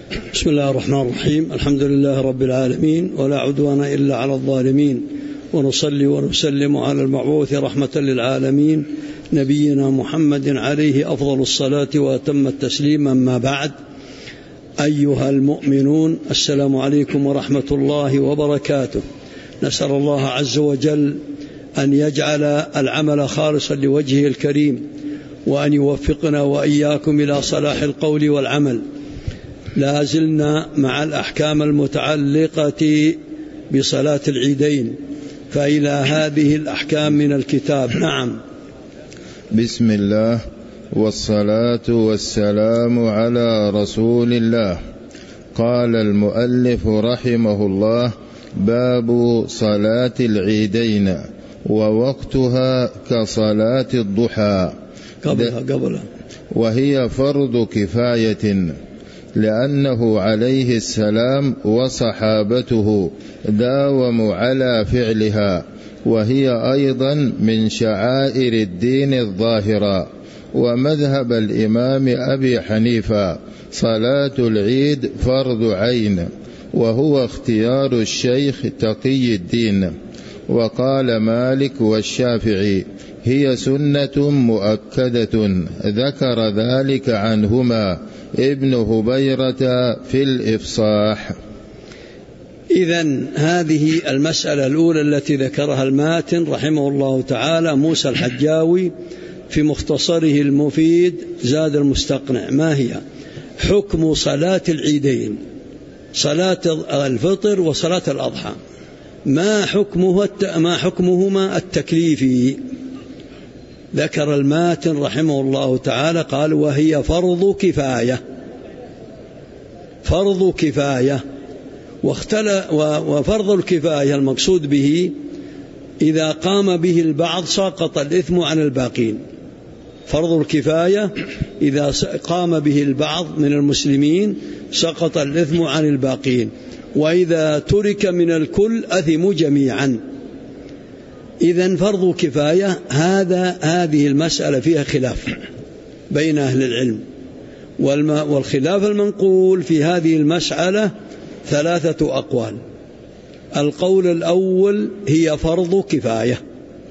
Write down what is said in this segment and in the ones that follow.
بسم الله الرحمن الرحيم. الحمد لله رب العالمين، ولا عدوان إلا على الظالمين، ونصلي ونسلم على المبعوث رحمة للعالمين نبينا محمد عليه أفضل الصلاة وأتم التسليم. أما بعد، أيها المؤمنون، السلام عليكم ورحمة الله وبركاته. نسأل الله عز وجل أن يجعل العمل خالصا لوجهه الكريم، وأن يوفقنا وإياكم إلى صلاح القول والعمل. لا زلنا مع الأحكام المتعلقة بصلاة العيدين، فإلى هذه الأحكام من الكتاب. نعم. بسم الله والصلاة والسلام على رسول الله. قال المؤلف رحمه الله: باب صلاة العيدين ووقتها كصلاة الضحى قبلها وهي فرض كفاية، لأنه عليه السلام وصحابته داوموا على فعلها، وهي أيضا من شعائر الدين الظاهرة. ومذهب الإمام أبي حنيفة صلاة العيد فرض عين، وهو اختيار الشيخ تقي الدين. وقال مالك والشافعي هي سنة مؤكدة، ذكر ذلك عنهما ابن هبيرة في الإفصاح. إذن هذه المسألة الأولى التي ذكرها الماتن رحمه الله تعالى موسى الحجاوي في مختصره المفيد زاد المستقنع. ما هي حكم صلاة العيدين، صلاة الفطر وصلاة الأضحى؟ ما حكمهما التكليفي؟ ذكر الماتن رحمه الله تعالى قال: وهي فرض كفاية. فرض كفاية. وفرض الكفاية المقصود به إذا قام به البعض سقط الإثم عن الباقين. فرض الكفاية إذا قام به البعض من المسلمين سقط الإثم عن الباقين، وإذا ترك من الكل أثموا جميعا. إذن فرض كفاية هذه المسألة فيها خلاف بين أهل العلم، والخلاف المنقول في هذه المسألة 3 أقوال. القول الأول هي فرض كفاية.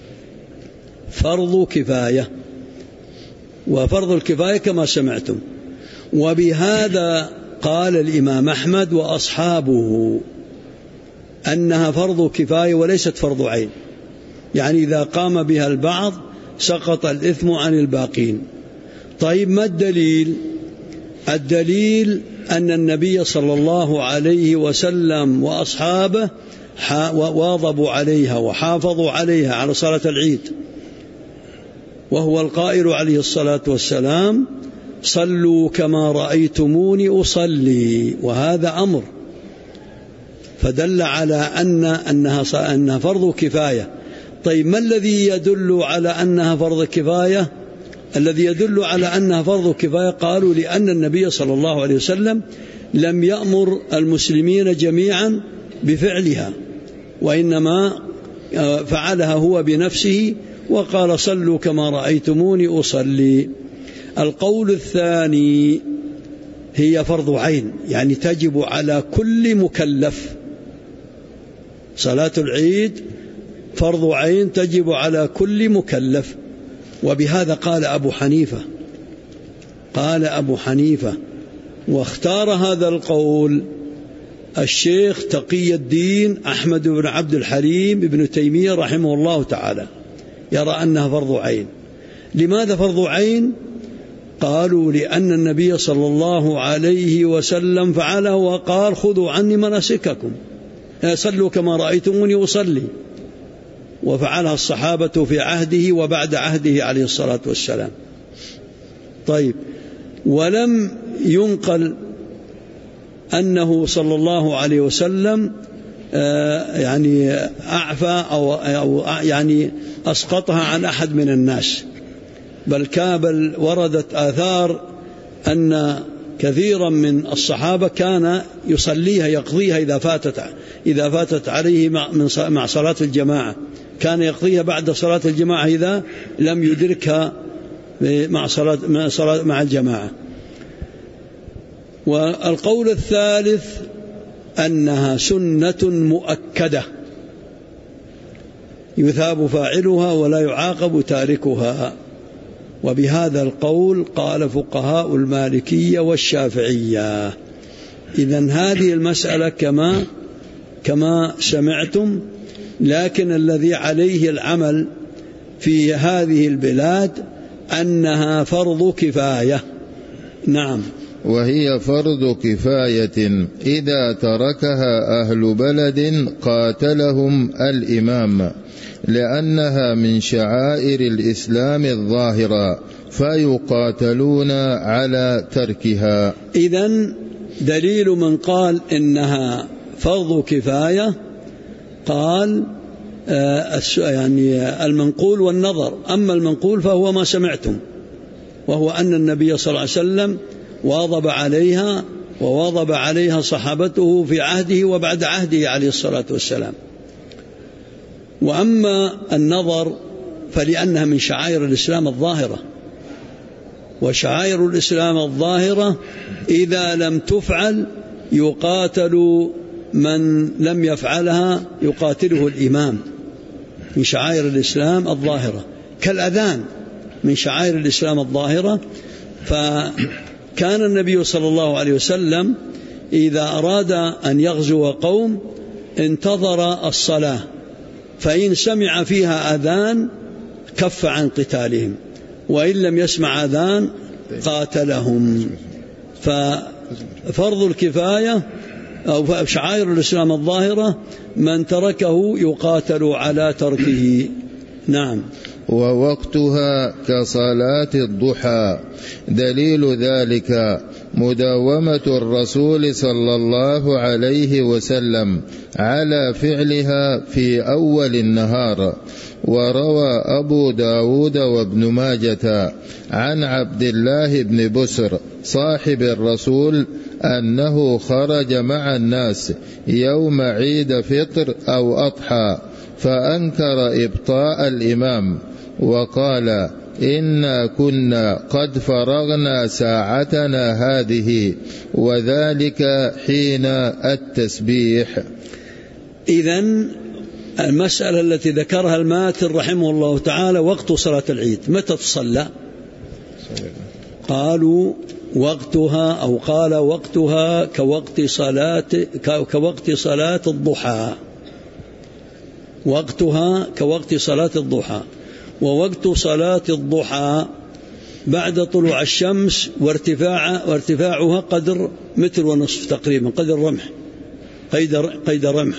فرض كفاية، وفرض الكفاية كما سمعتم. وبهذا قال الإمام أحمد وأصحابه أنها فرض كفاية وليست فرض عين، يعني إذا قام بها البعض سقط الإثم عن الباقين. طيب، ما الدليل؟ الدليل أن النبي صلى الله عليه وسلم وأصحابه واظبوا عليها وحافظوا عليها، على صلاة العيد، وهو القائل عليه الصلاة والسلام: صلوا كما رأيتموني أصلي. وهذا أمر، فدل على أنها فرض كفاية. طيب، ما الذي يدل على أنها فرض كفاية؟ الذي يدل على أنها فرض كفاية قالوا لأن النبي صلى الله عليه وسلم لم يأمر المسلمين جميعا بفعلها، وإنما فعلها هو بنفسه وقال: صلوا كما رأيتموني أصلي. القول الثاني هي فرض عين، يعني تجب على كل مكلف. صلاة العيد فرض عين تجب على كل مكلف. وبهذا قال أبو حنيفة، واختار هذا القول الشيخ تقي الدين أحمد بن عبد الحليم بن تيمية رحمه الله تعالى، يرى أنها فرض عين. لماذا فرض عين؟ قالوا: لأن النبي صلى الله عليه وسلم فعله وقال: خذوا عني مناسككم، صلوا كما رأيتموني أصلي. وفعلها الصحابة في عهده وبعد عهده عليه الصلاة والسلام. طيب، ولم ينقل أنه صلى الله عليه وسلم يعني أعفى أو يعني أسقطها عن أحد من الناس، بل وردت آثار أن كثيرا من الصحابة كان يصليها يقضيها إذا فاتت عليه مع صلاة الجماعة، كان يقضيها بعد صلاة الجماعة إذا لم يدركها مع الجماعة. والقول الثالث أنها سنة مؤكدة يثاب فاعلها ولا يعاقب تاركها. وبهذا القول قال فقهاء المالكية والشافعية. إذن هذه المسألة كما سمعتم، لكن الذي عليه العمل في هذه البلاد أنها فرض كفاية. نعم. وهي فرض كفاية إذا تركها أهل بلد قاتلهم الإمام، لأنها من شعائر الإسلام الظاهرة فيقاتلون على تركها. إذن دليل من قال إنها فرض كفاية قال يعني المنقول والنظر. أما المنقول فهو ما سمعتم، وهو أن النبي صلى الله عليه وسلم واظب عليها صحابته في عهده وبعد عهده عليه الصلاة والسلام. وأما النظر فلأنها من شعائر الإسلام الظاهرة، وشعائر الإسلام الظاهرة إذا لم تفعل يقاتل من لم يفعلها، يقاتله الإمام. من شعائر الإسلام الظاهرة كالأذان من شعائر الإسلام الظاهرة. فكان النبي صلى الله عليه وسلم إذا أراد أن يغزو قوم انتظر الصلاة، فإن سمع فيها أذان كف عن قتالهم، وإن لم يسمع أذان قاتلهم. ففرض الكفاية أو شعائر الإسلام الظاهرة من تركه يقاتل على تركه. نعم. ووقتها كصلاة الضحى. دليل ذلك مداومة الرسول صلى الله عليه وسلم على فعلها في أول النهار. وروى أبو داود وابن ماجة عن عبد الله بن بسر صاحب الرسول أنه خرج مع الناس يوم عيد فطر أو أضحى فأنكر إبطاء الإمام وقال: إنا كنا قد فرغنا ساعتنا هذه، وذلك حين التسبيح. إذن المسألة التي ذكرها الماتر رحمه الله تعالى وقت صلاة العيد متى تصلى؟ قالوا وقتها، أو قال وقتها كوقت صلاة الضحى. وقتها كوقت صلاة الضحى. ووقت صلاة الضحى بعد طلوع الشمس وارتفاعها قدر 1.5 متر تقريبا، قدر رمح، قيد رمح.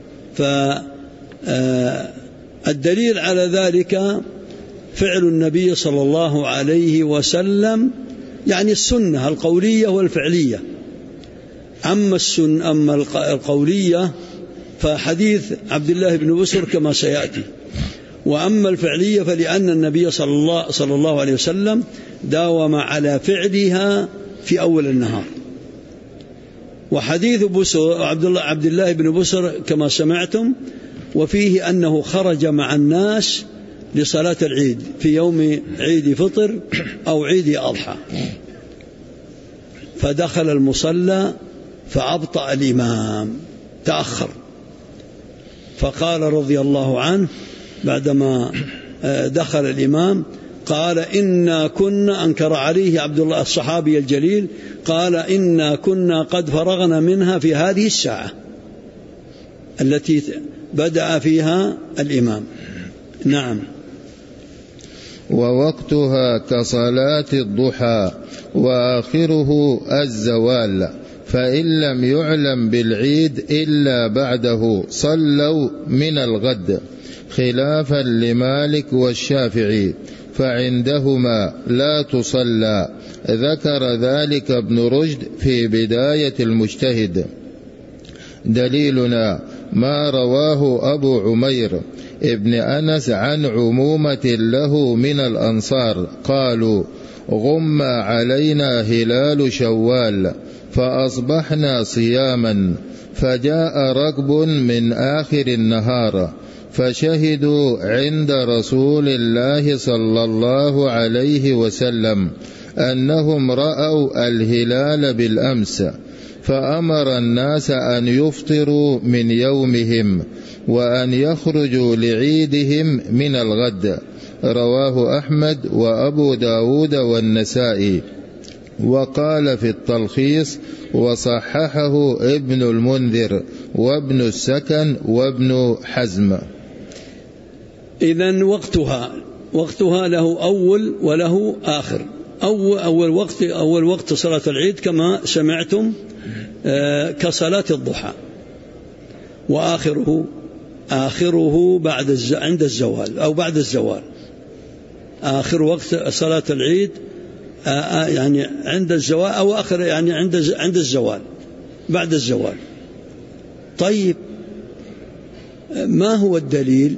فالدليل على ذلك فعل النبي صلى الله عليه وسلم، يعني السنة القولية والفعلية. أما القولية فحديث عبد الله بن بسر كما سيأتي. وأما الفعلية فلأن النبي صلى الله عليه وسلم داوم على فعلها في أول النهار. وحديث عبد الله بن بسر كما سمعتم، وفيه أنه خرج مع الناس لصلاة العيد في يوم عيد فطر أو عيد أضحى، فدخل المصلى فأبطأ الإمام، تأخر، فقال رضي الله عنه بعدما دخل الإمام قال: إنا كنا، أنكر عليه عبد الله الصحابي الجليل، قال: إنا كنا قد فرغنا منها في هذه الساعة التي بدأ فيها الإمام. نعم. ووقتها كصلاة الضحى وآخره الزوال، فإن لم يعلم بالعيد إلا بعده صلوا من الغد، خلافا لمالك والشافعي، فعندهما لا تصلى. ذكر ذلك ابن رشد في بداية المجتهد. دليلنا ما رواه أبو عمير ابن أنس عن عمومة له من الأنصار قالوا: غم علينا هلال شوال فأصبحنا صياما، فجاء ركب من آخر النهار فشهدوا عند رسول الله صلى الله عليه وسلم أنهم رأوا الهلال بالأمس فأمر الناس أن يفطروا من يومهم وأن يخرجوا لعيدهم من الغد. رواه أحمد وأبو داود والنسائي. وقال في التلخيص وصححه ابن المنذر وابن السكن وابن حزم. إذن وقتها له أول وله آخر. أول وقت صلاة العيد كما سمعتم كصلاة الضحى، وآخره عند الزوال أو بعد الزوال. آخر وقت صلاة العيد يعني عند الزوال، أو آخر يعني عند الزوال، بعد الزوال. طيب، ما هو الدليل؟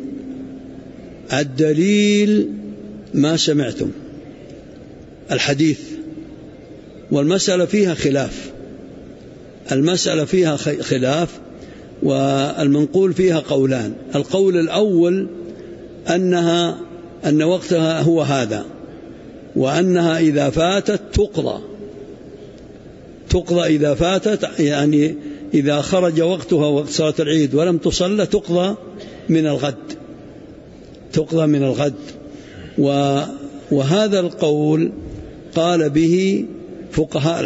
الدليل ما سمعتم، الحديث. والمسألة فيها خلاف، والمنقول فيها قولان. القول الأول أن وقتها هو هذا، وأنها إذا فاتت تقضى إذا فاتت، يعني إذا خرج وقتها وقت صلاة العيد ولم تصلى تقضى من الغد. وهذا القول قال به فقهاء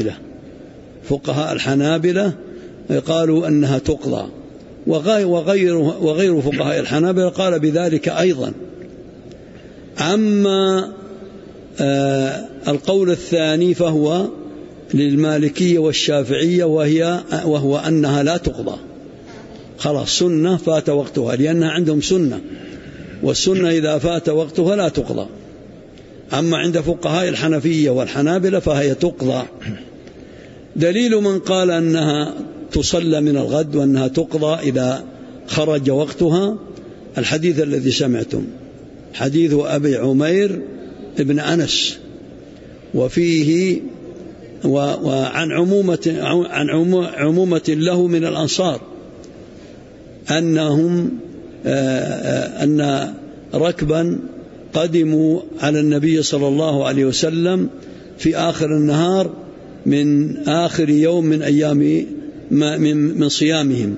الحنابلة قالوا أنها تقضى، وغير فقهاء الحنابلة قال بذلك أيضا. أما القول الثاني فهو للمالكية والشافعية، وهو أنها لا تقضى، خلاص سنة فات وقتها، لأنها عندهم سنة، والسنة إذا فات وقتها لا تقضى. أما عند فقهاء الحنفية والحنابلة فهي تقضى. دليل من قال أنها تصلى من الغد وأنها تقضى إذا خرج وقتها الحديث الذي سمعتم، حديث أبي عمير ابن أنس، وفيه وعن عمومة له من الأنصار أن ركبا قدموا على النبي صلى الله عليه وسلم في آخر النهار من آخر يوم من أيام من صيامهم،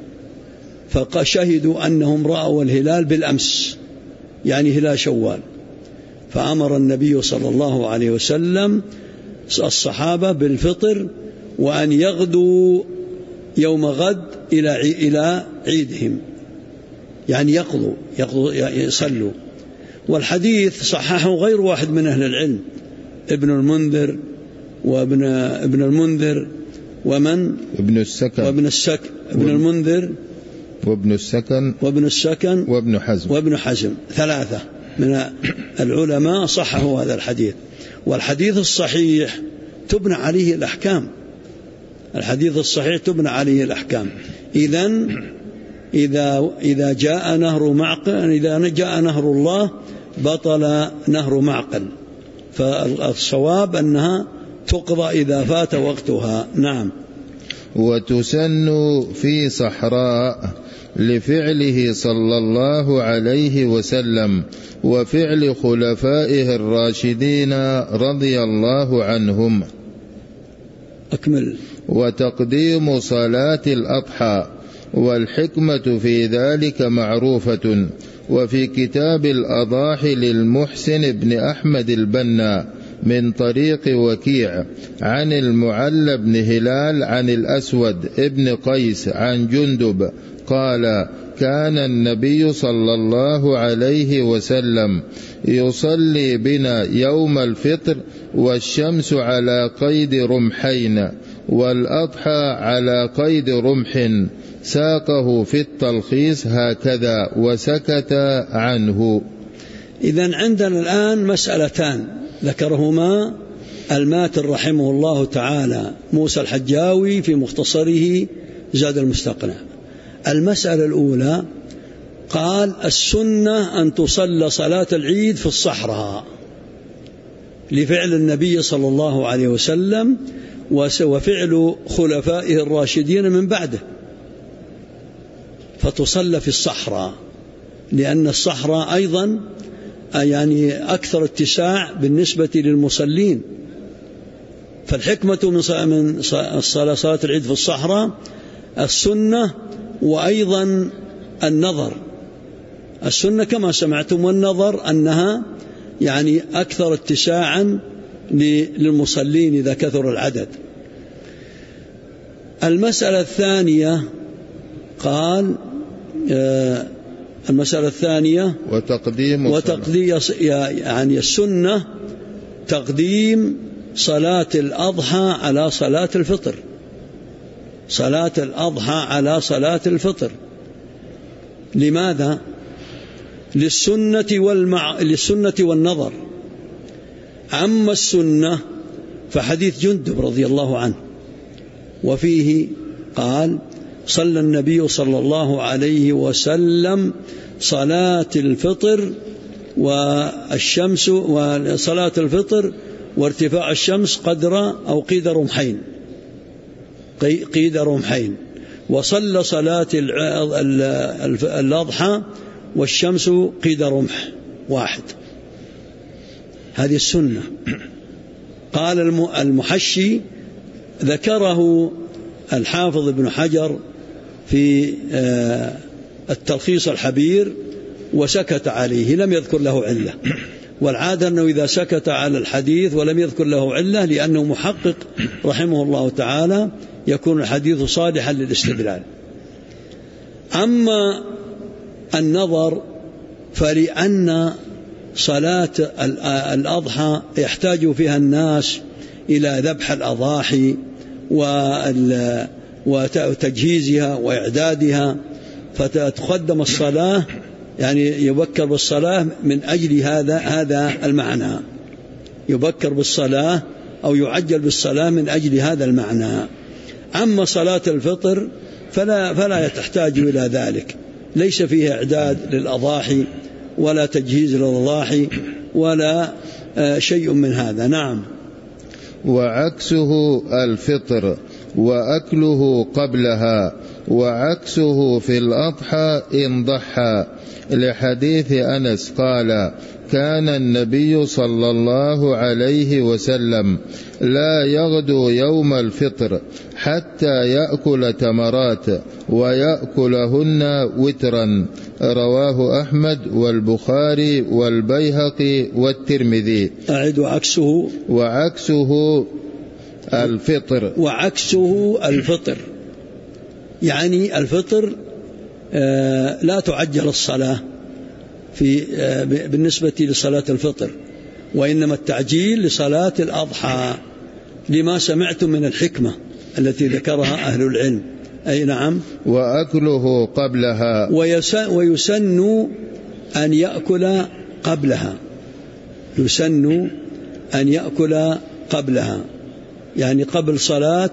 فشهدوا أنهم رأوا الهلال بالأمس، يعني هلال شوال. فأمر النبي صلى الله عليه وسلم الصحابة بالفطر، وأن يغدوا يوم غد إلى عيدهم، يعني يصلوا. والحديث صححه غير واحد من أهل العلم، ابن المنذر وابن المنذر ابن المنذر وابن السكن وابن حزم، ثلاثة من العلماء صححوا هذا الحديث. والحديث الصحيح تبنى عليه الأحكام، إذا جاء نهر معقل، إذا جاء نهر الله بطل نهر معقل، فالصواب أنها تقضى إذا فات وقتها. نعم. وتسن في صحراء لفعله صلى الله عليه وسلم وفعل خلفائه الراشدين رضي الله عنهم. أكمل. وتقديم صلاة الأضحى، والحكمة في ذلك معروفة. وفي كتاب الأضاحي للمحسن بن أحمد البنا من طريق وكيع عن المعلى بن هلال عن الأسود ابن قيس عن جندب قال: كان النبي صلى الله عليه وسلم يصلي بنا يوم الفطر والشمس على قيد رمحين والأضحى على قيد رمح، ساقه في التلخيص هكذا وسكت عنه. إذن عندنا الآن مسألتان ذكرهما الماتر رحمه الله تعالى موسى الحجاوي في مختصره زاد المستقنع. المسألة الأولى قال: السنة أن تصلى صلاة العيد في الصحراء لفعل النبي صلى الله عليه وسلم وفعل خلفائه الراشدين من بعده، فتصلى في الصحراء، لأن الصحراء أيضا يعني أكثر اتساع بالنسبة للمصلين. فالحكمة من صلاة العيد في الصحراء السنة وأيضا النظر. السنة كما سمعتم، والنظر أنها يعني أكثر اتساعا للمصلين إذا كثر العدد. المسألة الثانية قال المسألة الثانية وتقديم يعني السنة تقديم صلاة الأضحى على صلاة الفطر، صلاة الأضحى على صلاة الفطر. لماذا؟ للسنة والنظر. أما السنة فحديث جندب رضي الله عنه، وفيه قال: صلى النبي صلى الله عليه وسلم صلاة الفطر والشمس، وصلاة الفطر وارتفاع الشمس قدر أو قيد رمحين، وصلى صلاة الأضحى والشمس قيد رمح واحد. هذه السنة. قال المحشي ذكره الحافظ ابن حجر في التلخيص الحبير وسكت عليه، لم يذكر له علة. والعادة أنه إذا سكت على الحديث ولم يذكر له علة لأنه محقق رحمه الله تعالى يكون الحديث صالحا للاستدلال. أما النظر فلأن صلاة الأضحى يحتاج فيها الناس إلى ذبح الأضاحي وتجهيزها وإعدادها، فتقدم الصلاة، يعني يبكر بالصلاة من أجل هذا المعنى، يبكر بالصلاة أو يعجل بالصلاة من أجل هذا المعنى. أما صلاة الفطر فلا تحتاج إلى ذلك، ليس فيها إعداد للأضاحي ولا تجهيز للأضاحي ولا شيء من هذا. نعم. وعكسه الفطر وأكله قبلها، وعكسه في الأضحى إن ضحى، لحديث أنس قال: كان النبي صلى الله عليه وسلم لا يغدو يوم الفطر حتى يأكل تمرات ويأكلهن وترا. رواه أحمد والبخاري والبيهقي والترمذي. أعد: وعكسه الفطر. وعكسه الفطر يعني الفطر لا تعجل الصلاة بالنسبة لصلاة الفطر، وإنما التعجيل لصلاة الأضحى، لما سمعتم من الحكمة التي ذكرها أهل العلم. أي نعم. وأكله قبلها، ويسن أن يأكل قبلها، يسن أن يأكل قبلها، يعني قبل صلاة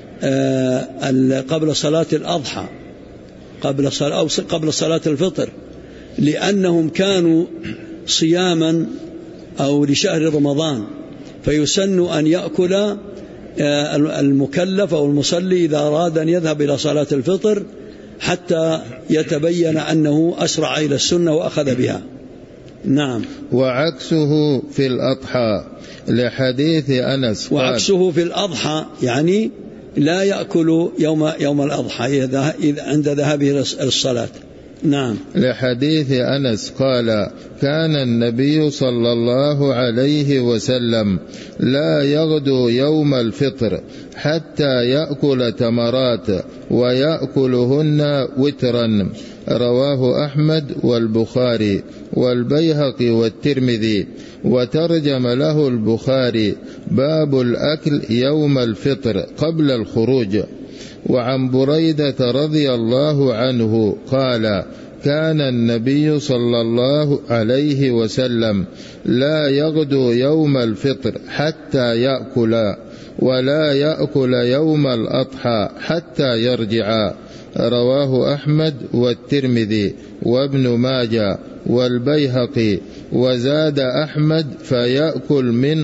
الأضحى، قبل صلاة الفطر، لأنهم كانوا صياما أو لشهر رمضان، فيسن أن يأكل المكلف أو المصلي إذا أراد أن يذهب إلى صلاة الفطر حتى يتبين أنه أسرع إلى السنة وأخذ بها. نعم. وعكسه في الأضحى، لحديث أنس. وعكسه في الأضحى يعني لا يأكل يوم الأضحى عند ذهابه إلى الصلاة. نعم. لحديث أنس قال: كان النبي صلى الله عليه وسلم لا يغدو يوم الفطر حتى يأكل تمرات ويأكلهن وترا. رواه أحمد والبخاري والبيهقي والترمذي. وترجم له البخاري: باب الأكل يوم الفطر قبل الخروج. وعن بريدة رضي الله عنه قال: كان النبي صلى الله عليه وسلم لا يغدو يوم الفطر حتى يأكل، ولا يأكل يوم الأضحى حتى يرجع. رواه أحمد والترمذي وابن ماجه والبيهقي. وزاد أحمد: فيأكل من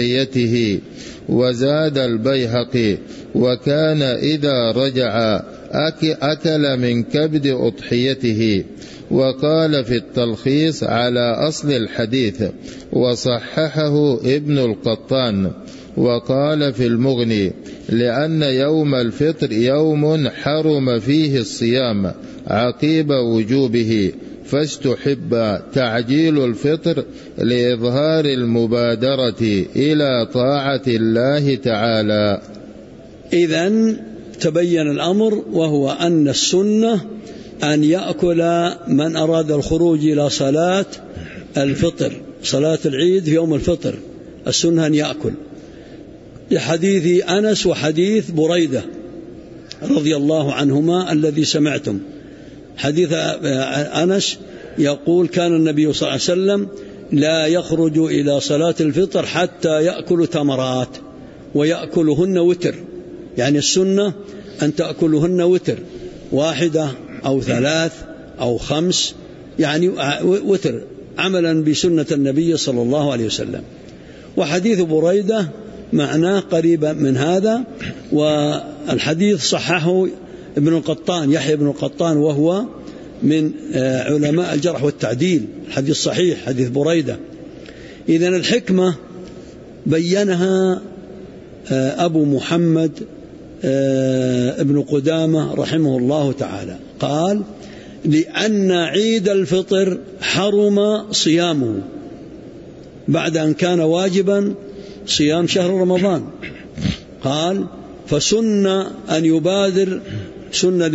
أضحيته. وزاد البيهقي: وكان إذا رجع أكل من كبد أضحيته. وقال في التلخيص على أصل الحديث وصححه ابن القطان. وقال في المغني لأن يوم الفطر يوم حرم فيه الصيام عقيب وجوبه، فاستحب تعجيل الفطر لإظهار المبادرة إلى طاعة الله تعالى. إذن تبين الأمر، وهو أن السنة أن يأكل من أراد الخروج إلى صلاة الفطر، صلاة العيد في يوم الفطر، السنة أن يأكل، لحديث أنس وحديث بريدة رضي الله عنهما الذي سمعتم. حديث أنس يقول كان النبي صلى الله عليه وسلم لا يخرج إلى صلاة الفطر حتى يأكل تمرات ويأكلهن وتر، يعني السنة أن تأكلهن وتر، 1 أو 3 أو 5، يعني وتر عملا بسنة النبي صلى الله عليه وسلم. وحديث بريدة معناه قريبا من هذا، والحديث صححه ابن القطان، يحيى بن القطان، وهو من علماء الجرح والتعديل، الحديث صحيح، حديث بريدة. إذن الحكمة بينها أبو محمد ابن قدامة رحمه الله تعالى، قال لأن عيد الفطر حرم صيامه بعد أن كان واجبا صيام شهر رمضان. قال فسن أن يبادر، سنة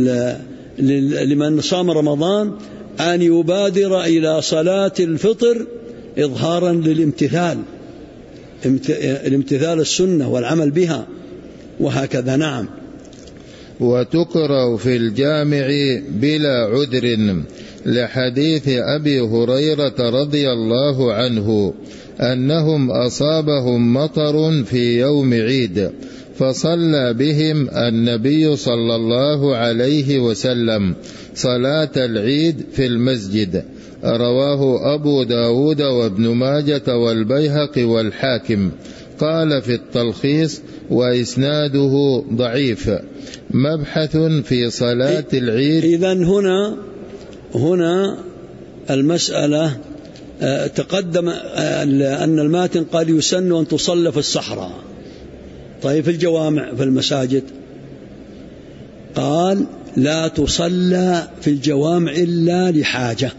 لمن صام رمضان أن يبادر إلى صلاة الفطر إظهارا للامتثال، الامتثال السنة والعمل بها، وهكذا. نعم. وتكره في الجامع بلا عذر لحديث أبي هريرة رضي الله عنه أنهم أصابهم مطر في يوم عيد فصلى بهم النبي صلى الله عليه وسلم صلاة العيد في المسجد. رواه أبو داود وابن ماجة والبيهقي والحاكم. قال في التلخيص وإسناده ضعيف. مبحث في صلاة العيد. إذن هنا المسألة تقدم أن الماتن قال يسن أن تصلى في الصحراء. طيب في الجوامع في المساجد قال لا تصلى في الجوامع إلا لحاجة،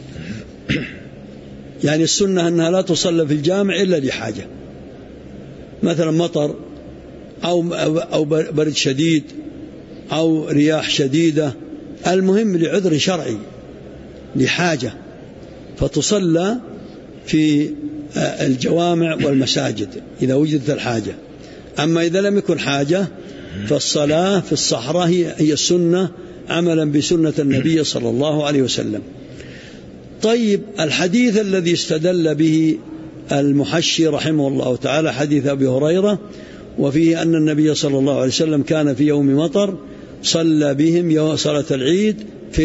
يعني السنة أنها لا تصلى في الجامع إلا لحاجة، مثلا مطر أو برد شديد أو رياح شديدة، المهم لعذر شرعي لحاجة، فتصلى في الجوامع والمساجد إذا وجدت الحاجة. أما إذا لم يكن حاجة فالصلاة في الصحراء هي السنة عملا بسنة النبي صلى الله عليه وسلم. طيب الحديث الذي استدل به المحشي رحمه الله تعالى حديث أبي هريرة، وفيه أن النبي صلى الله عليه وسلم كان في يوم مطر صلى بهم صلاة العيد في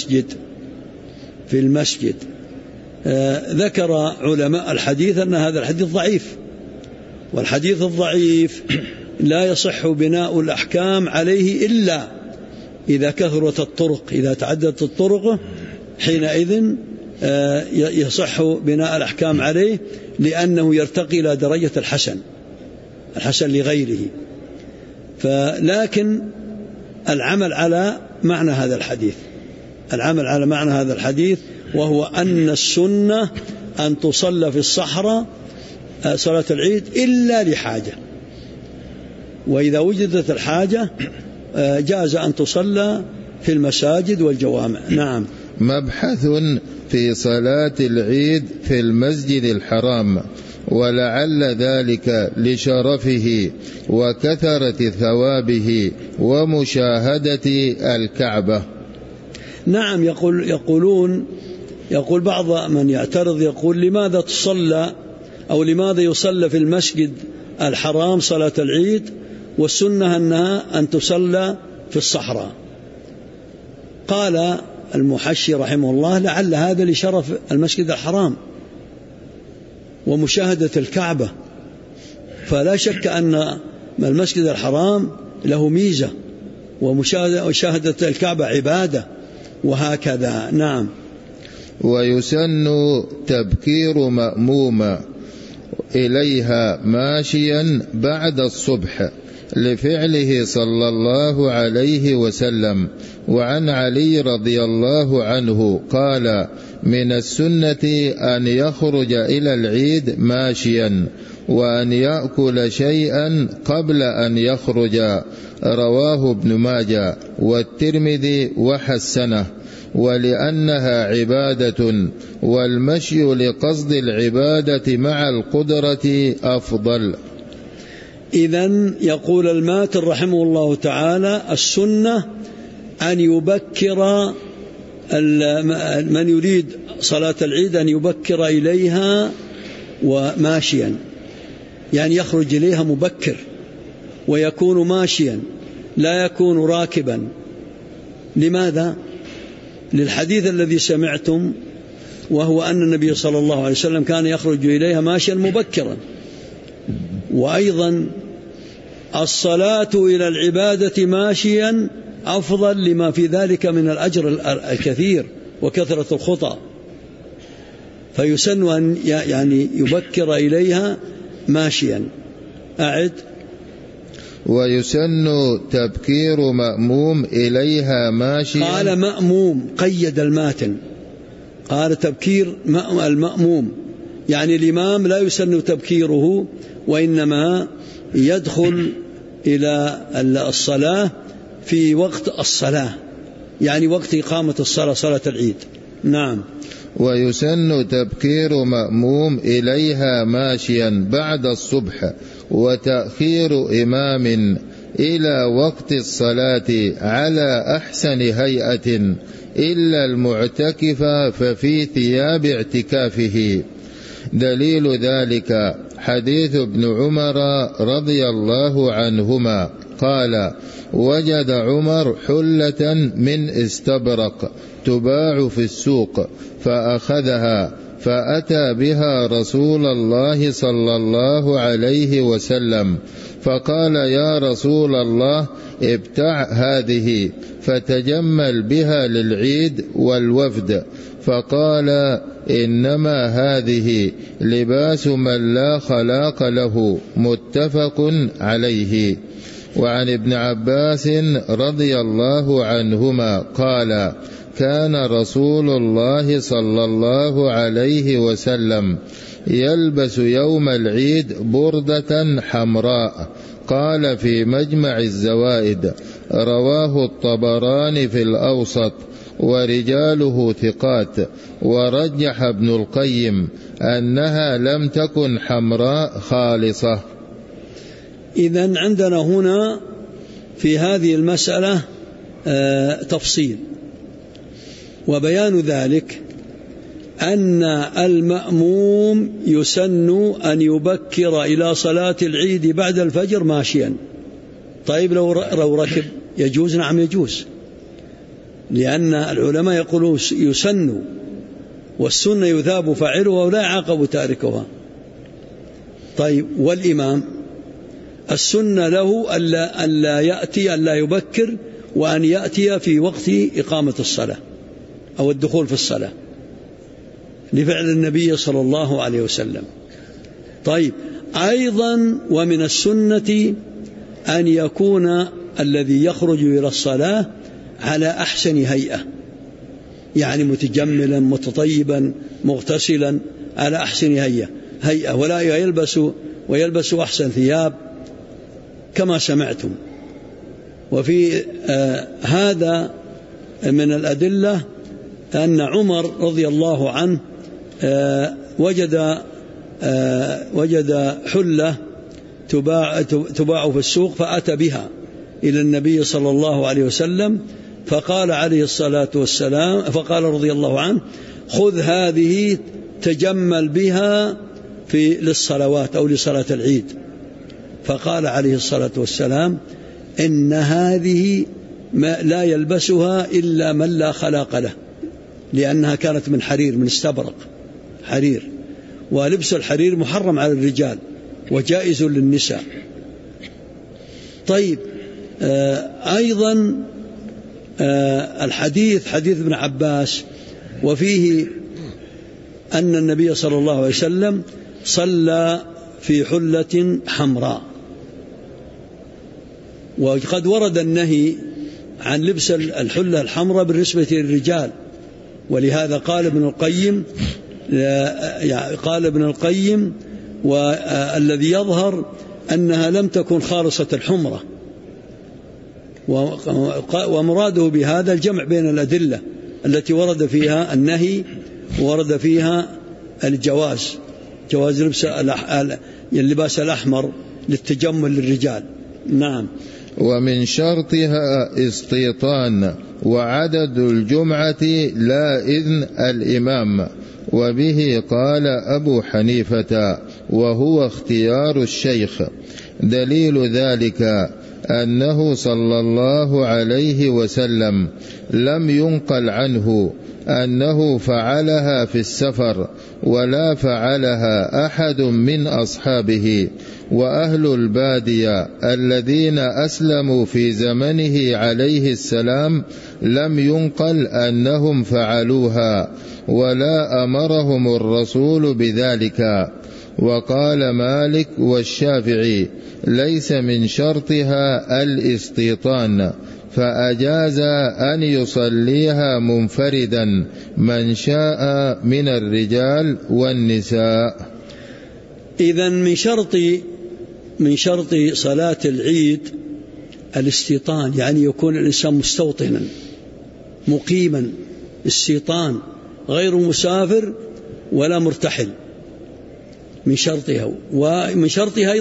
المسجد. ذكر علماء الحديث أن هذا الحديث ضعيف، والحديث الضعيف لا يصح بناء الأحكام عليه إلا إذا كثرت الطرق، إذا تعددت الطرق حينئذ يصح بناء الأحكام عليه، لأنه يرتقي إلى درجة الحسن لغيره. لكن العمل على معنى هذا الحديث، وهو أن السنة أن تصلى في الصحراء صلاة العيد إلا لحاجة، وإذا وجدت الحاجة جاز أن تصلى في المساجد والجوامع. نعم. مبحث في صلاة العيد في المسجد الحرام، ولعل ذلك لشرفه وكثرة ثوابه ومشاهدة الكعبة. نعم. يقول بعض من يعترض، يقول لماذا تصلى أو لماذا يصلى في المسجد الحرام صلاة العيد والسنة أنها أن تصلى في الصحراء؟ قال المحشي رحمه الله لعل هذا لشرف المسجد الحرام ومشاهدة الكعبة، فلا شك أن المسجد الحرام له ميزة ومشاهدة الكعبة عبادة، وهكذا. نعم. ويسن تبكير مأموم إليها ماشيا بعد الصبح لفعله صلى الله عليه وسلم. وعن علي رضي الله عنه قال: من السنة أن يخرج إلى العيد ماشيا، وأن يأكل شيئا قبل أن يخرج. رواه ابن ماجه والترمذي وحسنه، ولأنها عبادة، والمشي لقصد العبادة مع القدرة أفضل. إذن يقول الماتر رحمه الله تعالى: السنة أن يبكر من يريد صلاة العيد أن يبكر إليها وماشيا، يعني يخرج إليها مبكر ويكون ماشيا لا يكون راكبا. لماذا؟ للحديث الذي سمعتم، وهو أن النبي صلى الله عليه وسلم كان يخرج إليها ماشيا مبكرا. وأيضا الصلاة إلى العبادة ماشيا أفضل لما في ذلك من الأجر الكثير وكثرة الخطى، فيسن أن يعني يبكر إليها ماشيا. أعد. ويسن تبكير مأموم إليها ماشيا. قال مأموم، قيد الماتن، قال تبكير المأموم، يعني الإمام لا يسن تبكيره، وإنما يدخل إلى الصلاة في وقت الصلاة، يعني وقت إقامة الصلاة، صلاة العيد. نعم. ويسن تبكير مأموم إليها ماشيا بعد الصبح، وتأخير إمام إلى وقت الصلاة على أحسن هيئة، إلا المعتكف ففي ثياب اعتكافه. دليل ذلك حديث ابن عمر رضي الله عنهما قال: وجد عمر حلة من استبرق تباع في السوق فأخذها، فأتى بها رسول الله صلى الله عليه وسلم، فقال: يا رسول الله، ابتع هذه فتجمل بها للعيد والوفد. فقال: إنما هذه لباس من لا خلاق له. متفق عليه. وعن ابن عباس رضي الله عنهما قال: كان رسول الله صلى الله عليه وسلم يلبس يوم العيد بردة حمراء. قال في مجمع الزوائد: رواه الطبراني في الأوسط ورجاله ثقات، ورجح ابن القيم أنها لم تكن حمراء خالصة. إذن عندنا هنا في هذه المسألة تفصيل، وبيان ذلك أن المأموم يسن أن يبكر إلى صلاة العيد بعد الفجر ماشيا. طيب لو ركب يجوز؟ نعم يجوز، لأن العلماء يقولون يسن، والسنة يثاب فاعلها ولا يعاقب تاركها. طيب والإمام السنة له ألا يأتي، ألا يبكر، وأن يأتي في وقت إقامة الصلاة أو الدخول في الصلاة لفعل النبي صلى الله عليه وسلم. طيب أيضا ومن السنة أن يكون الذي يخرج إلى الصلاة على أحسن هيئة، يعني متجملا متطيبا مغتسلا على أحسن هيئة، ولا ويلبس أحسن ثياب كما سمعتم. وفي هذا من الأدلة أن عمر رضي الله عنه وجد حلة تباع في السوق، فأتى بها إلى النبي صلى الله عليه وسلم، فقال عليه الصلاة والسلام، فقال رضي الله عنه: خذ هذه تجمل بها للصلوات أو لصلاة العيد. فقال عليه الصلاة والسلام: إن هذه لا يلبسها إلا من لا خلاق له، لأنها كانت من حرير، من استبرق حرير، ولبس الحرير محرم على الرجال وجائز للنساء. طيب أيضا الحديث حديث ابن عباس وفيه أن النبي صلى الله عليه وسلم صلى في حلة حمراء، وقد ورد النهي عن لبس الحلة الحمراء بالنسبة للرجال، ولهذا قال ابن القيم والذي يظهر أنها لم تكن خالصة الحمرة، ومراده بهذا الجمع بين الأدلة التي ورد فيها النهي وورد فيها الجواز، جواز لبس اللباس الأحمر للتجمل للرجال. نعم. ومن شرطها استيطان وعدد الجمعة لا إذن الإمام، وبه قال أبو حنيفة وهو اختيار الشيخ. دليل ذلك أنه صلى الله عليه وسلم لم ينقل عنه أنه فعلها في السفر ولا فعلها أحد من أصحابه، وأهل البادية الذين أسلموا في زمنه عليه السلام لم ينقل أنهم فعلوها ولا أمرهم الرسول بذلك. وقال مالك والشافعي ليس من شرطها الاستيطان، فأجاز أن يصليها منفردا من شاء من الرجال والنساء. إذن من شرط صلاة العيد الاستيطان، يعني يكون الإنسان مستوطنا مقيما، استيطان غير مسافر ولا مرتحل، من شرطها. ومن شرطها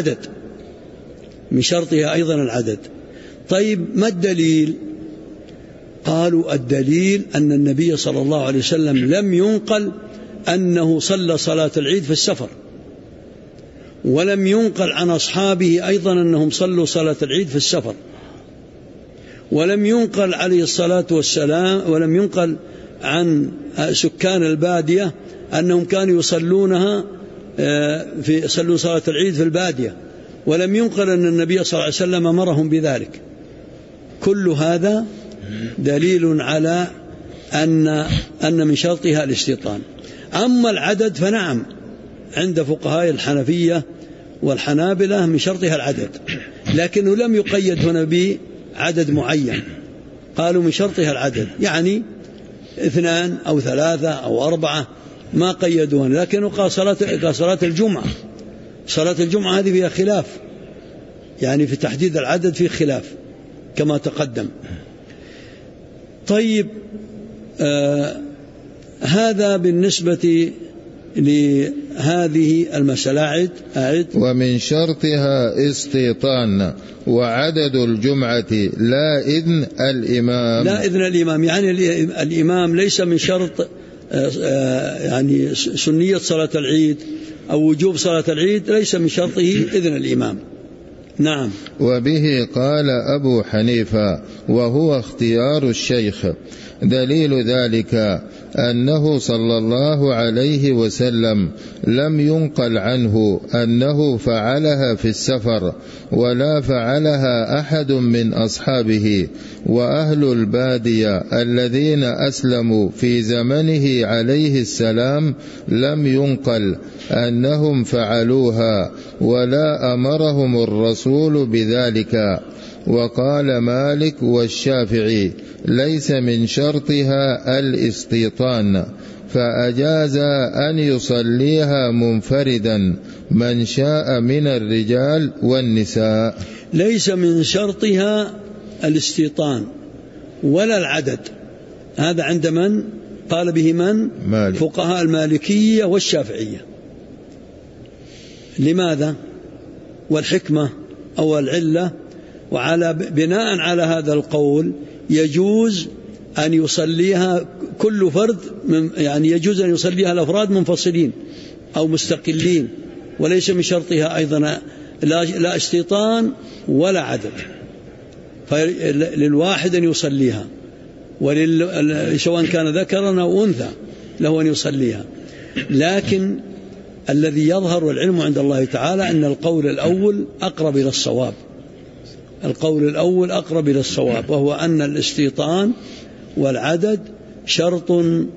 أيضا العدد. طيب ما الدليل؟ قالوا الدليل أن النبي صلى الله عليه وسلم لم ينقل أنه صلى صلاة العيد في السفر، ولم ينقل عن أصحابه أيضا أنهم صلوا صلاة العيد في السفر، ولم ينقل عليه الصلاة والسلام، ولم ينقل عن سكان البادية أنهم كانوا يصلونها يصلون صلاة العيد في البادية، ولم ينقل أن النبي صلى الله عليه وسلم أمرهم بذلك. كل هذا دليل على أن من شرطها الاستيطان. أما العدد فنعم، عند فقهاء الحنفية والحنابلة من شرطها العدد، لكنه لم يقيد هنا بعدد معين، قالوا من شرطها العدد، يعني 2 أو 3 أو 4 ما قيدوها. لكنه قال صلاة الجمعة، صلاة الجمعة هذه فيها خلاف، يعني في تحديد العدد فيه خلاف كما تقدم. طيب هذا بالنسبة لهذه المسألة. أعد. ومن شرطها استيطان وعدد الجمعة لا إذن الإمام، يعني الإمام ليس من شرط يعني سنية صلاة العيد أو وجوب صلاة العيد، ليس من شرطه إذن الإمام. نعم. وبه قال أبو حنيفة وهو اختيار الشيخ. دليل ذلك أنه صلى الله عليه وسلم لم ينقل عنه أنه فعلها في السفر ولا فعلها أحد من أصحابه، وأهل البادية الذين أسلموا في زمنه عليه السلام لم ينقل أنهم فعلوها ولا أمرهم الرسول بذلك. وقال مالك والشافعي ليس من شرطها الاستيطان، فأجاز أن يصليها منفردا من شاء من الرجال والنساء. ليس من شرطها الاستيطان ولا العدد، هذا عند من قال به؟ من؟ مالك. فقهاء المالكية والشافعية. لماذا؟ والحكمة أو العلة؟ وعلى بناء على هذا القول يجوز أن يصليها كل فرد يعني يجوز أن يصليها الأفراد منفصلين أو مستقلين، وليس من شرطها أيضا لا استيطان ولا عدد، فللواحد أن يصليها، سواء كان ذكرا أو أنثى له أن يصليها. لكن الذي يظهر والعلم عند الله تعالى أن القول الأول أقرب إلى الصواب، القول الأول أقرب إلى الصواب، وهو أن الاستيطان والعدد شرط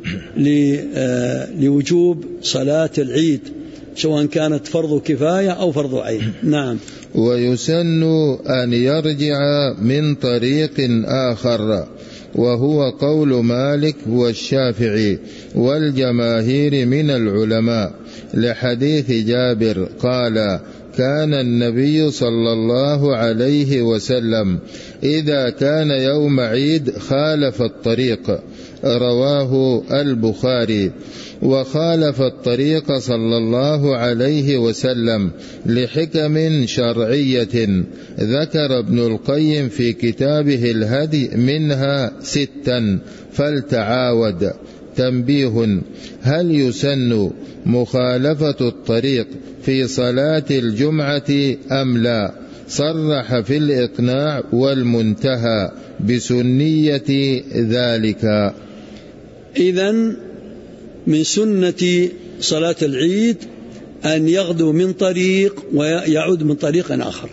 لوجوب صلاة العيد، سواء كانت فرض كفاية أو فرض عين. نعم. ويسن أن يرجع من طريق آخر، وهو قول مالك والشافعي والجماهير من العلماء، لحديث جابر قال: كان النبي صلى الله عليه وسلم إذا كان يوم عيد خالف الطريق، رواه البخاري. وخالف الطريق صلى الله عليه وسلم لحكم شرعية ذكر ابن القيم في كتابه الهدي منها 6 فلتعاود. تنبيه: هل يسن مخالفة الطريق في صلاة الجمعة أم لا؟ صرح في الإقناع والمنتهى بسنية ذلك. إذن من سنة صلاة العيد أن يغدو من طريق ويعود من طريق آخر،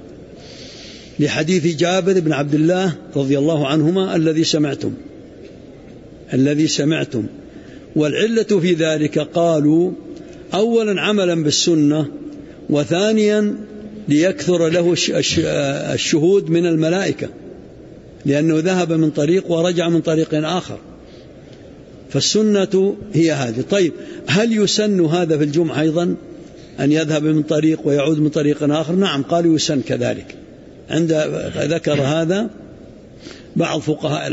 لحديث جابر بن عبد الله رضي الله عنهما الذي سمعتم. والعلة في ذلك قالوا: أولا عملا بالسنة، وثانيا ليكثر له الشهود من الملائكة، لأنه ذهب من طريق ورجع من طريق آخر، فالسنة هي هذه. طيب، هل يسن هذا في الجمعة أيضا، أن يذهب من طريق ويعود من طريق آخر؟ نعم، قالوا يسن كذلك. ذكر هذا بعض فقهاء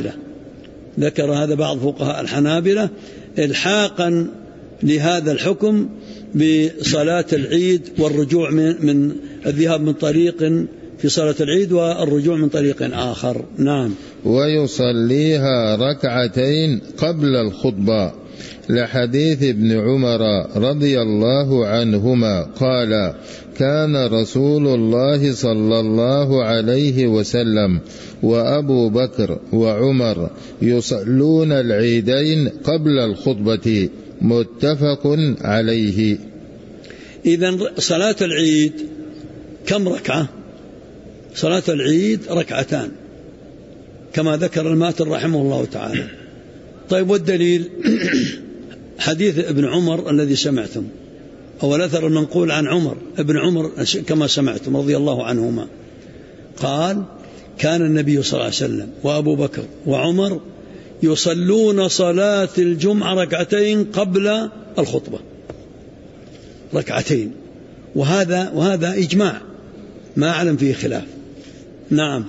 الحنابلة الحاقا لهذا الحكم بصلاة العيد والرجوع من الذهاب من طريق في صلاة العيد والرجوع من طريق آخر. نعم. ويصليها ركعتين قبل الخطبة، لحديث ابن عمر رضي الله عنهما قال: كان رسول الله صلى الله عليه وسلم وأبو بكر وعمر يصلون العيدين قبل الخطبة، متفق عليه. إذن صلاة العيد كم ركعة؟ صلاة العيد 2 ركعتان كما ذكر الماتن رحمه الله تعالى. طيب، والدليل؟ حديث ابن عمر الذي سمعتم، أو الأثر المنقول عن ابن عمر كما سمعتم رضي الله عنهما، قال: كان النبي صلى الله عليه وسلم وأبو بكر وعمر يصلون صلاة الجمعة 2 ركعتين قبل الخطبة، 2 ركعتين، وهذا إجماع ما أعلم فيه خلاف. نعم.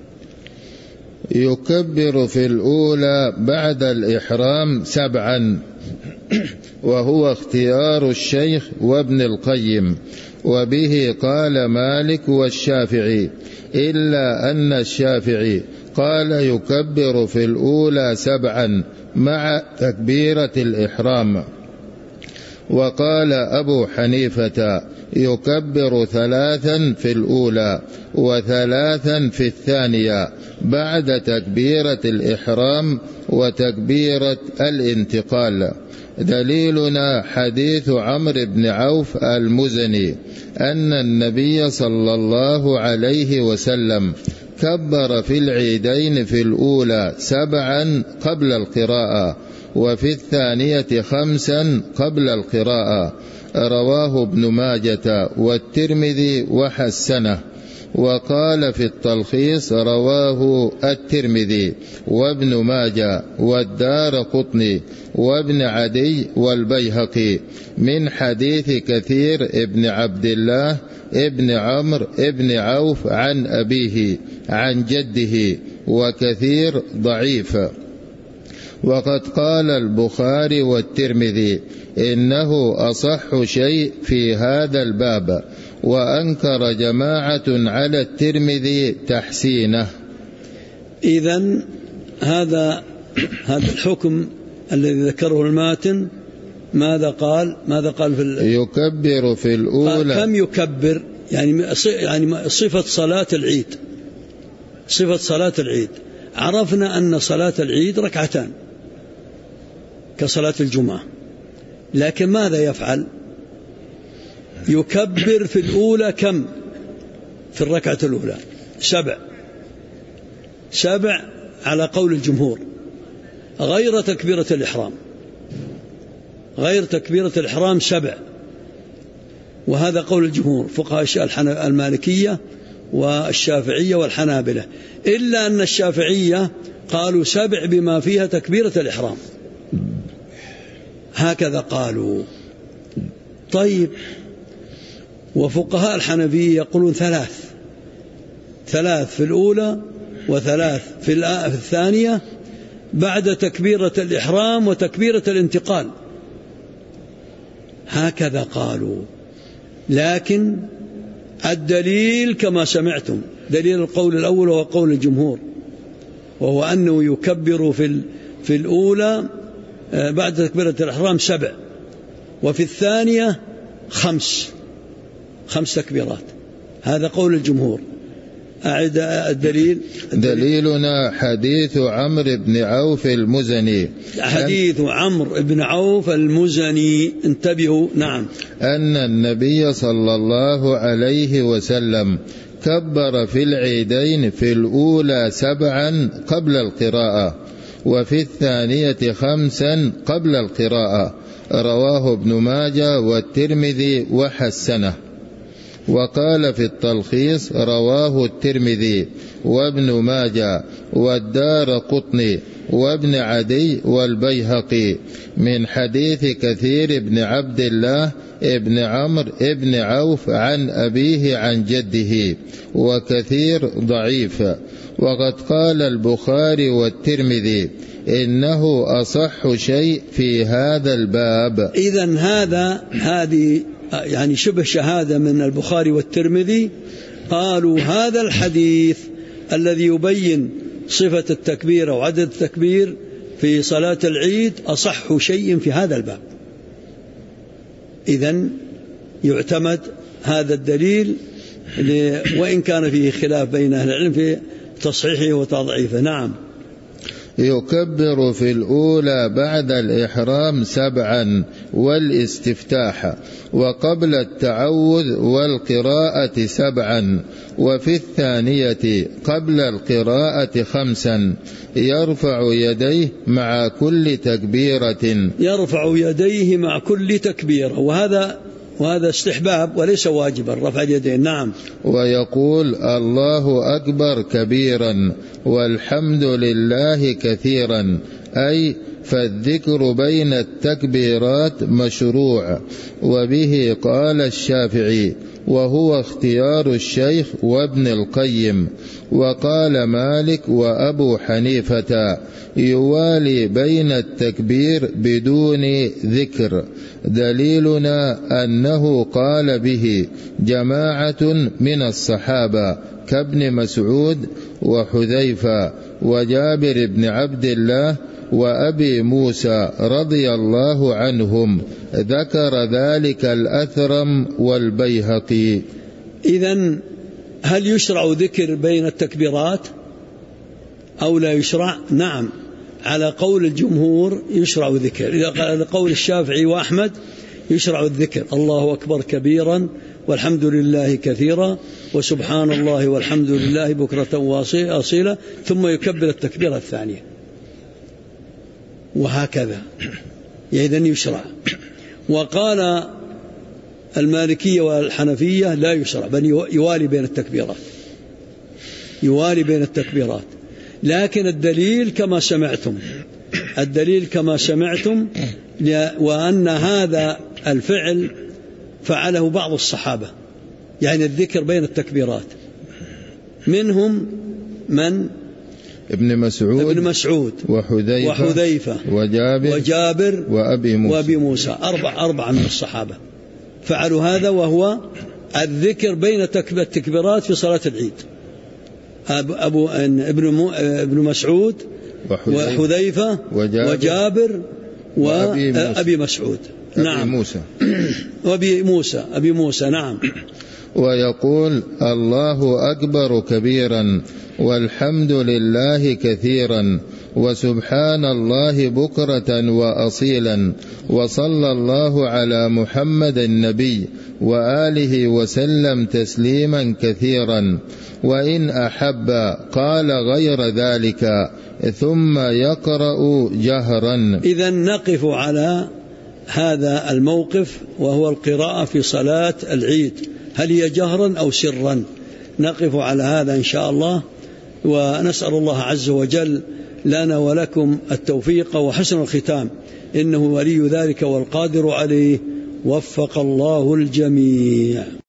يكبر في الأولى بعد الإحرام 7، وهو اختيار الشيخ وابن القيم، وبه قال مالك والشافعي، إلا أن الشافعي قال يكبر في الأولى 7 مع تكبيرة الإحرام. وقال أبو حنيفة يكبر 3 في الأولى و3 في الثانية بعد تكبيرة الإحرام وتكبيرة الانتقال. دليلنا حديث عمرو بن عوف المزني أن النبي صلى الله عليه وسلم كبر في العيدين في الأولى 7 قبل القراءة، وفي الثانية 5 قبل القراءة، رواه ابن ماجة والترمذي وحسنه. وقال في التلخيص: رواه الترمذي وابن ماجة والدارقطني وابن عدي والبيهقي من حديث كثير ابن عبد الله ابن عمرو ابن عوف عن أبيه عن جده، وكثير ضعيف. وقد قال البخاري والترمذي إنه أصح شيء في هذا الباب، وأنكر جماعة على الترمذي تحسينه. إذن هذا الحكم الذي ذكره الماتن ماذا قال في يكبر في الأولى. كم يكبر؟ يعني صفة صلاة العيد عرفنا أن صلاة العيد 2 ركعتان كصلاة الجمعة، لكن ماذا يفعل؟ يكبر في الأولى كم؟ في الركعة الأولى 7 على قول الجمهور، غير تكبيرة الإحرام، غير تكبيرة الإحرام 7، وهذا قول الجمهور فقهاء المالكية والشافعية والحنابلة، إلا أن الشافعية قالوا 7 بما فيها تكبيرة الإحرام، هكذا قالوا. طيب، وفقهاء الحنفية يقولون 3 في الأولى و3 في الثانية بعد تكبيرة الإحرام وتكبيرة الانتقال، هكذا قالوا. لكن الدليل كما سمعتم، دليل القول الأول وهو قول الجمهور، وهو أنه يكبر في الأولى بعد تكبيرة الإحرام 7، وفي الثانية 5 تكبيرات، هذا قول الجمهور. أعد الدليل. دليلنا حديث عمرو بن عوف المزني، حديث عمرو بن عوف المزني، انتبهوا. نعم. أن النبي صلى الله عليه وسلم كبر في العيدين في الأولى 7 قبل القراءة، وفي الثانية 5 قبل القراءة، رواه ابن ماجه والترمذي وحسنه. وقال في التلخيص رواه الترمذي وابن ماجه والدارقطني وابن عدي والبيهقي من حديث كثير بن عبد الله ابن عمرو ابن عوف عن أبيه عن جده، وكثير ضعيف. وقد قال البخاري والترمذي إنه أصح شيء في هذا الباب. إذن هذه يعني شبه شهادة من البخاري والترمذي، قالوا هذا الحديث الذي يبين صفة التكبير أو عدد التكبير في صلاة العيد أصح شيء في هذا الباب. إذن يعتمد هذا الدليل، وإن كان فيه خلاف بين أهل العلم في تصحيحه وتضعيفه. نعم. يكبر في الأولى بعد الإحرام 7 والاستفتاح، وقبل التعوذ والقراءة 7، وفي الثانية قبل القراءة 5. يرفع يديه مع كل تكبيرة، يرفع يديه مع كل تكبيرة، وهذا استحباب وليس واجبا رفع اليدين. نعم. ويقول الله أكبر كبيرا والحمد لله كثيرا، أي فالذكر بين التكبيرات مشروع. وبه قال الشافعي، وهو اختيار الشيخ وابن القيم. وقال مالك وأبو حنيفة يوالي بين التكبير بدون ذكر. دليلنا أنه قال به جماعة من الصحابة كابن مسعود وحذيفة وجابر بن عبد الله وأبي موسى رضي الله عنهم، ذكر ذلك الأثرم والبيهقي. إذن هل يشرع ذكر بين التكبيرات أو لا يشرع؟ نعم، على قول الجمهور يشرع ذكر. إذا قال قول الشافعي وأحمد يشرع الذكر، الله أكبر كبيرا والحمد لله كثيرا وسبحان الله والحمد لله بكرة وأصيلا، ثم يكبر التكبيرة الثانية، وهكذا. إذن يشرع. وقال المالكية والحنفية لا يشرع، بل يوالي بين التكبيرات، يوالي بين التكبيرات. لكن الدليل كما سمعتم، وأن هذا الفعل فعله بعض الصحابة، يعني الذكر بين التكبيرات، منهم من ابن مسعود وحذيفة وجابر وأبي موسى 4 من الصحابة فعلوا هذا، وهو الذكر بين التكبيرات في صلاة العيد. ابن مسعود وحذيفة وجابر وأبي مسعود. نعم. أبي موسى. نعم. ويقول الله أكبر كبيرا والحمد لله كثيرا وسبحان الله بكرة وأصيلا، وصلى الله على محمد النبي وآله وسلم تسليما كثيرا. وإن أحب قال غير ذلك ثم يقرأ جهرا. إذن نقف على هذا الموقف وهو القراءة في صلاة العيد، هل هي جهرا أو سرا؟ نقف على هذا إن شاء الله، ونسأل الله عز وجل لنا ولكم التوفيق وحسن الختام، إنه ولي ذلك والقادر عليه. وفق الله الجميع.